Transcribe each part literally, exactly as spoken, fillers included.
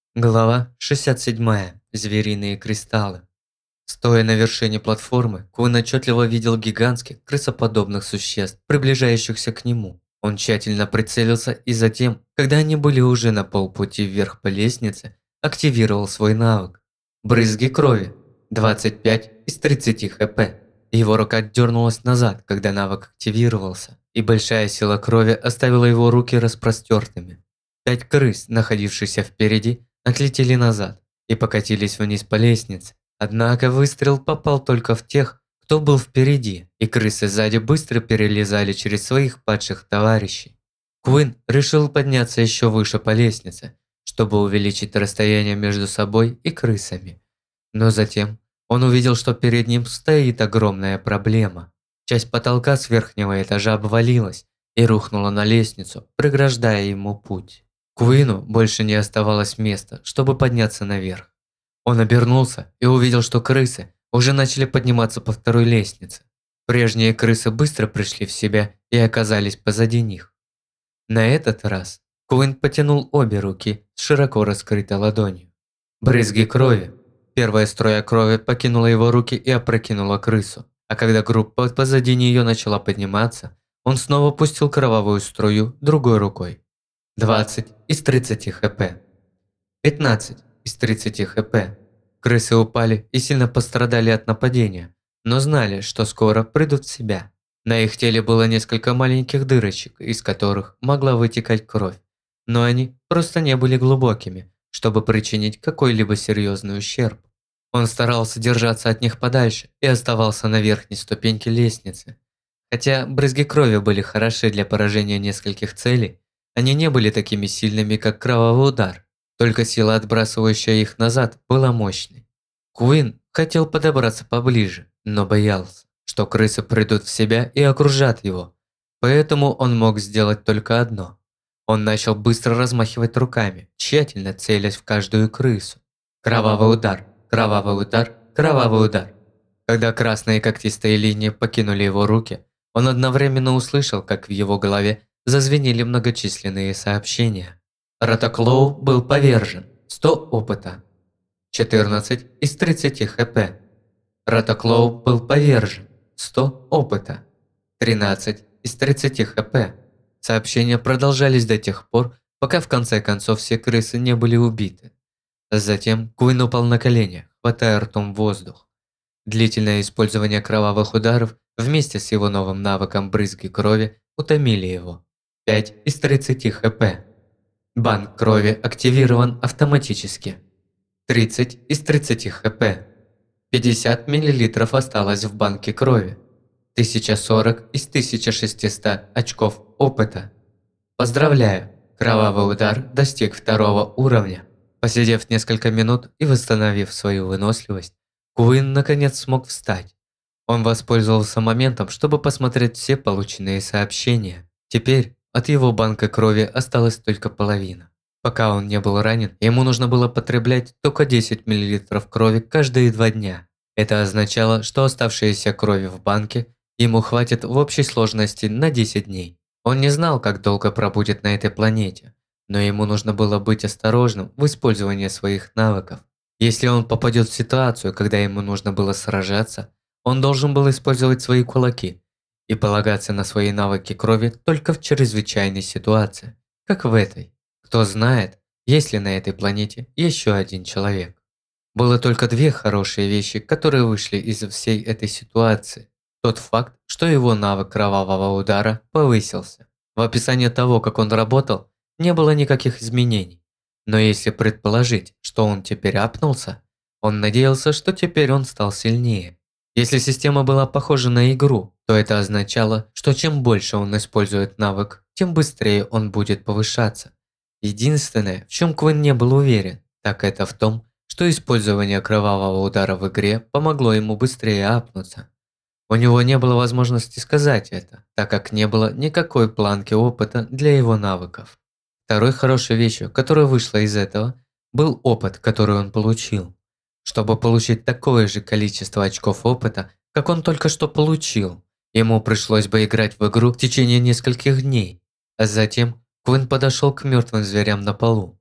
Глава шестьдесят семь. Звериные кристаллы. Стоя на вершине платформы, Куин отчетливо видел гигантских, крысоподобных существ, приближающихся к нему. Он тщательно прицелился и затем, когда они были уже на полпути вверх по лестнице, активировал свой навык. Брызги крови. двадцать пять из тридцати хп. Его рука дернулась назад, когда навык активировался, и большая сила крови оставила его руки распростертыми. Пять крыс, находившихся впереди, отлетели назад и покатились вниз по лестнице. Однако выстрел попал только в тех, кто был впереди, и крысы сзади быстро перелезали через своих падших товарищей. Куин решил подняться еще выше по лестнице, чтобы увеличить расстояние между собой и крысами. Но затем он увидел, что перед ним стоит огромная проблема. Часть потолка с верхнего этажа обвалилась и рухнула на лестницу, преграждая ему путь. Куину больше не оставалось места, чтобы подняться наверх. Он обернулся и увидел, что крысы уже начали подниматься по второй лестнице. Прежние крысы быстро пришли в себя и оказались позади них. На этот раз Куин потянул обе руки с широко раскрытой ладонью. Брызги крови. Первая струя крови покинула его руки и опрокинула крысу. А когда группа позади нее начала подниматься, он снова пустил кровавую струю другой рукой. двадцать из тридцати хп. пятнадцать из тридцати хп. Крысы упали и сильно пострадали от нападения, но знали, что скоро придут в себя. На их теле было несколько маленьких дырочек, из которых могла вытекать кровь, но они просто не были глубокими, чтобы причинить какой-либо серьезный ущерб. Он старался держаться от них подальше и оставался на верхней ступеньке лестницы. Хотя брызги крови были хороши для поражения нескольких целей, они не были такими сильными, как кровавый удар, только сила, отбрасывающая их назад, была мощной. Куин хотел подобраться поближе, но боялся, что крысы придут в себя и окружат его, поэтому он мог сделать только одно. Он начал быстро размахивать руками, тщательно целясь в каждую крысу. Кровавый удар, кровавый удар, кровавый удар. Когда красные когтистые линии покинули его руки, он одновременно услышал, как в его голове зазвенели многочисленные сообщения. Ратоклоу был повержен. сто опыта. четырнадцать из тридцати хп. Ратоклоу был повержен. сто опыта. тринадцать из тридцати хп. Сообщения продолжались до тех пор, пока в конце концов все крысы не были убиты. Затем Куин упал на колени, хватая ртом воздух. Длительное использование кровавых ударов вместе с его новым навыком брызги крови утомили его. пять из тридцати хп. Банк крови активирован автоматически. тридцать из тридцати хп. пятьдесят миллилитров осталось в банке крови. тысяча сорок из тысячи шестисот очков опыта. Поздравляю, кровавый удар достиг второго уровня. Посидев несколько минут и восстановив свою выносливость, Куин наконец смог встать. Он воспользовался моментом, чтобы посмотреть все полученные сообщения. Теперь от его банка крови осталась только половина. Пока он не был ранен, ему нужно было потреблять только десять миллилитров крови каждые два дня. Это означало, что оставшейся крови в банке ему хватит в общей сложности на десять дней. Он не знал, как долго пробудет на этой планете, но ему нужно было быть осторожным в использовании своих навыков. Если он попадет в ситуацию, когда ему нужно было сражаться, он должен был использовать свои кулаки и полагаться на свои навыки крови только в чрезвычайной ситуации, как в этой. Кто знает, есть ли на этой планете еще один человек. Было только две хорошие вещи, которые вышли из всей этой ситуации. Тот факт, что его навык кровавого удара повысился. В описании того, как он работал, не было никаких изменений. Но если предположить, что он теперь апнулся, он надеялся, что теперь он стал сильнее. Если система была похожа на игру, то это означало, что чем больше он использует навык, тем быстрее он будет повышаться. Единственное, в чем Куин не был уверен, так это в том, что использование кровавого удара в игре помогло ему быстрее апнуться. У него не было возможности сказать это, так как не было никакой планки опыта для его навыков. Второй хорошей вещью, которая вышла из этого, был опыт, который он получил. Чтобы получить такое же количество очков опыта, как он только что получил, ему пришлось бы играть в игру в течение нескольких дней. А затем Куин подошел к мертвым зверям на полу.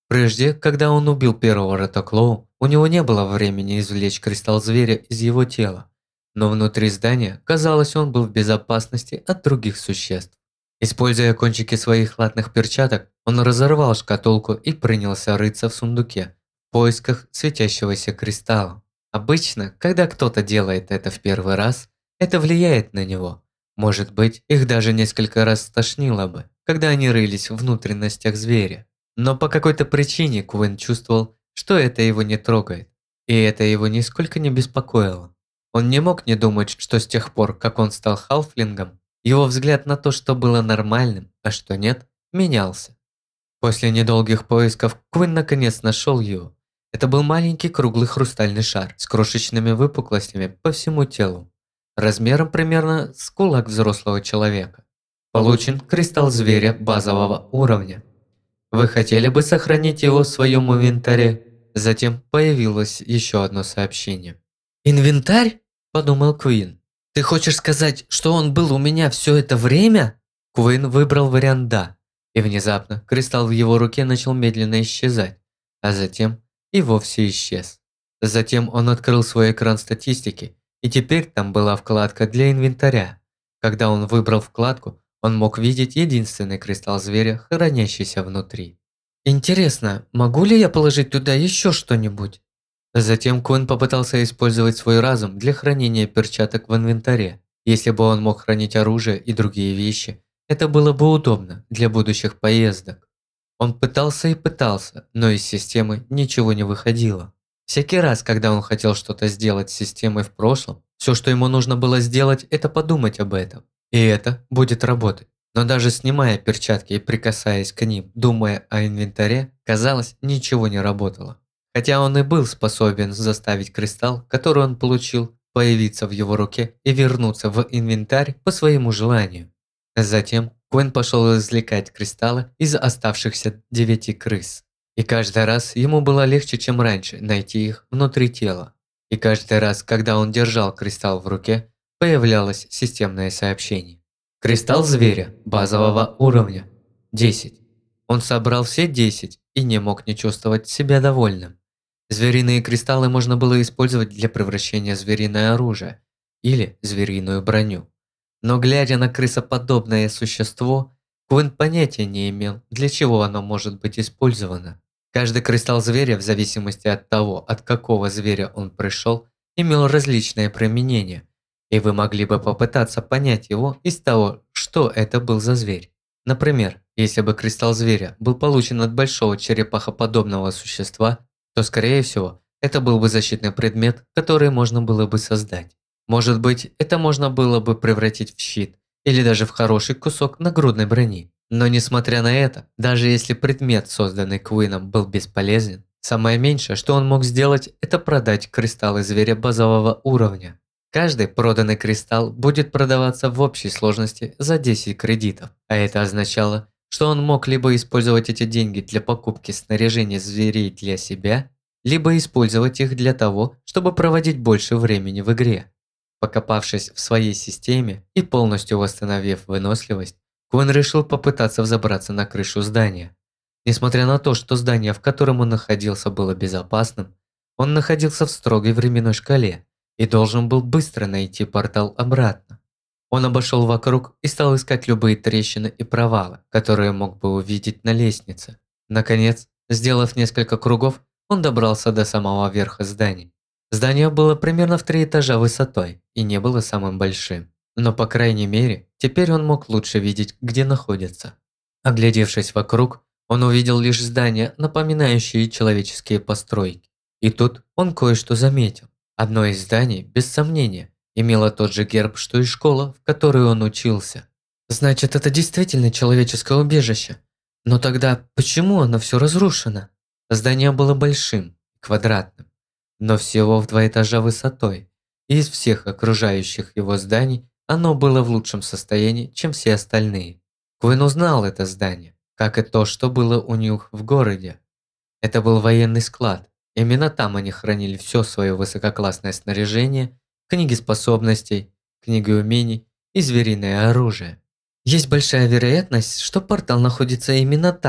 Прежде, когда он убил первого Ратоклоу, у него не было времени извлечь кристалл зверя из его тела. Но внутри здания, казалось, он был в безопасности от других существ. Используя кончики своих латных перчаток, он разорвал шкатулку и принялся рыться в сундуке в поисках светящегося кристалла. Обычно, когда кто-то делает это в первый раз, это влияет на него. Может быть, их даже несколько раз стошнило бы, когда они рылись в внутренностях зверя. Но по какой-то причине Квин чувствовал, что это его не трогает, и это его нисколько не беспокоило. Он не мог не думать, что с тех пор, как он стал халфлингом, его взгляд на то, что было нормальным, а что нет, менялся. После недолгих поисков Квин наконец нашел его. Это был маленький круглый хрустальный шар с крошечными выпуклостями по всему телу, размером примерно с кулак взрослого человека. Получен кристалл зверя базового уровня. Вы хотели бы сохранить его в своем инвентаре? Затем появилось еще одно сообщение. «Инвентарь?» – подумал Квин. «Ты хочешь сказать, что он был у меня все это время?» Квин выбрал вариант «да». И внезапно кристалл в его руке начал медленно исчезать, а затем и вовсе исчез. Затем он открыл свой экран статистики, и теперь там была вкладка для инвентаря. Когда он выбрал вкладку, он мог видеть единственный кристалл зверя, хранящийся внутри. «Интересно, могу ли я положить туда еще что-нибудь?» Затем Квин попытался использовать свой разум для хранения перчаток в инвентаре. Если бы он мог хранить оружие и другие вещи, это было бы удобно для будущих поездок. Он пытался и пытался, но из системы ничего не выходило. Всякий раз, когда он хотел что-то сделать с системой в прошлом, все, что ему нужно было сделать, это подумать об этом. И это будет работать. Но даже снимая перчатки и прикасаясь к ним, думая о инвентаре, казалось, ничего не работало. Хотя он и был способен заставить кристалл, который он получил, появиться в его руке и вернуться в инвентарь по своему желанию. Затем Квин пошел извлекать кристаллы из оставшихся девяти крыс. И каждый раз ему было легче, чем раньше, найти их внутри тела. И каждый раз, когда он держал кристалл в руке, появлялось системное сообщение. Кристалл зверя базового уровня. десять. Он собрал все десять и не мог не чувствовать себя довольным. Звериные кристаллы можно было использовать для превращения в звериное оружие или звериную броню. Но глядя на крысоподобное существо, Квин понятия не имел, для чего оно может быть использовано. Каждый кристалл зверя, в зависимости от того, от какого зверя он пришел, имел различное применение, и вы могли бы попытаться понять его из того, что это был за зверь. Например, если бы кристалл зверя был получен от большого черепахоподобного существа, то, скорее всего, это был бы защитный предмет, который можно было бы создать. Может быть, это можно было бы превратить в щит или даже в хороший кусок нагрудной брони. Но несмотря на это, даже если предмет, созданный Квином, был бесполезен, самое меньшее, что он мог сделать, это продать кристаллы зверя базового уровня. Каждый проданный кристалл будет продаваться в общей сложности за десять кредитов, а это означало, что он мог либо использовать эти деньги для покупки снаряжения зверей для себя, либо использовать их для того, чтобы проводить больше времени в игре. Покопавшись в своей системе и полностью восстановив выносливость, Квин решил попытаться взобраться на крышу здания. Несмотря на то, что здание, в котором он находился, было безопасным, он находился в строгой временной шкале и должен был быстро найти портал обратно. Он обошел вокруг и стал искать любые трещины и провалы, которые мог бы увидеть на лестнице. Наконец, сделав несколько кругов, он добрался до самого верха здания. Здание было примерно в три этажа высотой и не было самым большим. Но, по крайней мере, теперь он мог лучше видеть, где находится. Оглядевшись вокруг, он увидел лишь здания, напоминающие человеческие постройки. И тут он кое-что заметил. Одно из зданий, без сомнения, имело тот же герб, что и школа, в которой он учился. Значит, это действительно человеческое убежище. Но тогда почему оно все разрушено? Здание было большим, квадратным, но всего в два этажа высотой. И из всех окружающих его зданий оно было в лучшем состоянии, чем все остальные. Квин узнал это здание, как и то, что было у них в городе. Это был военный склад. Именно там они хранили все свое высококлассное снаряжение, книги способностей, книги умений и звериное оружие. Есть большая вероятность, что портал находится именно там.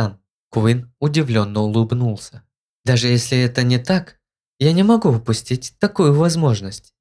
Куин удивленно улыбнулся. Даже если это не так, я не могу упустить такую возможность.